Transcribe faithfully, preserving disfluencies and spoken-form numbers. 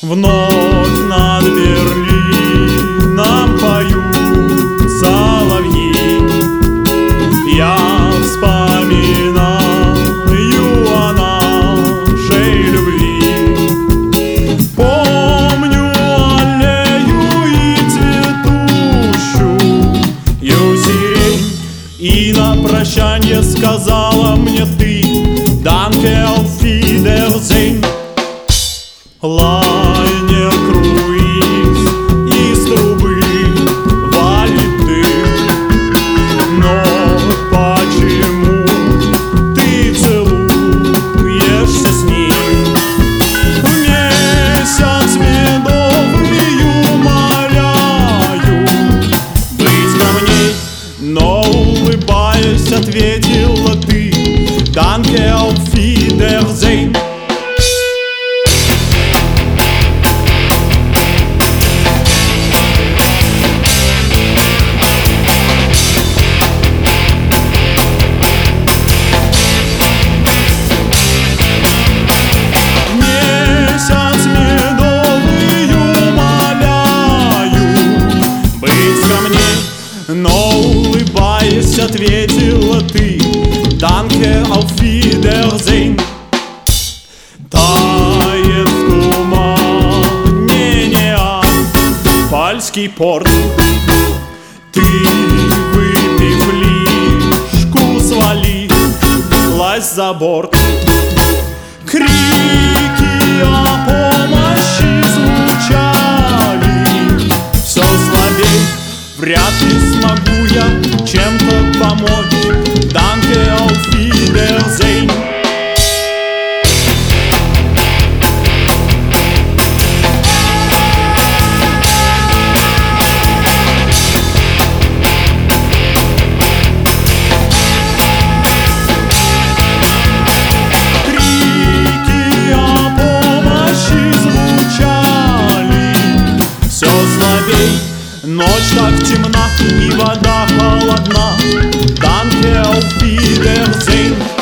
Вновь над Берлином поют соловьи. Я вспоминаю о нашей любви. Помню аллею и цветущую сирень, и на прощанье сказала мне ты: Danke, auf Wiedersehen. Лайнер круиз, из трубы валит дым. Но почему ты целуешься с ним? В месяц медовый умоляю быть ко мне, но улыбаясь ответила ты: Danke, auf Wiedersehen. Но улыбаясь ответила ты: Danke, auf Wiedersehen. Тает в тумане Неапольский порт. Ты, выпив лишку, свалилась за борт. Крики о помощи звучали все слабей. Вряд ли смогу я чем-то помочь. Danke, auf Wiedersehen. Крики о помощи звучали все слабей. Ночь так темна и вода холодна. Danke, auf Wiedersehen.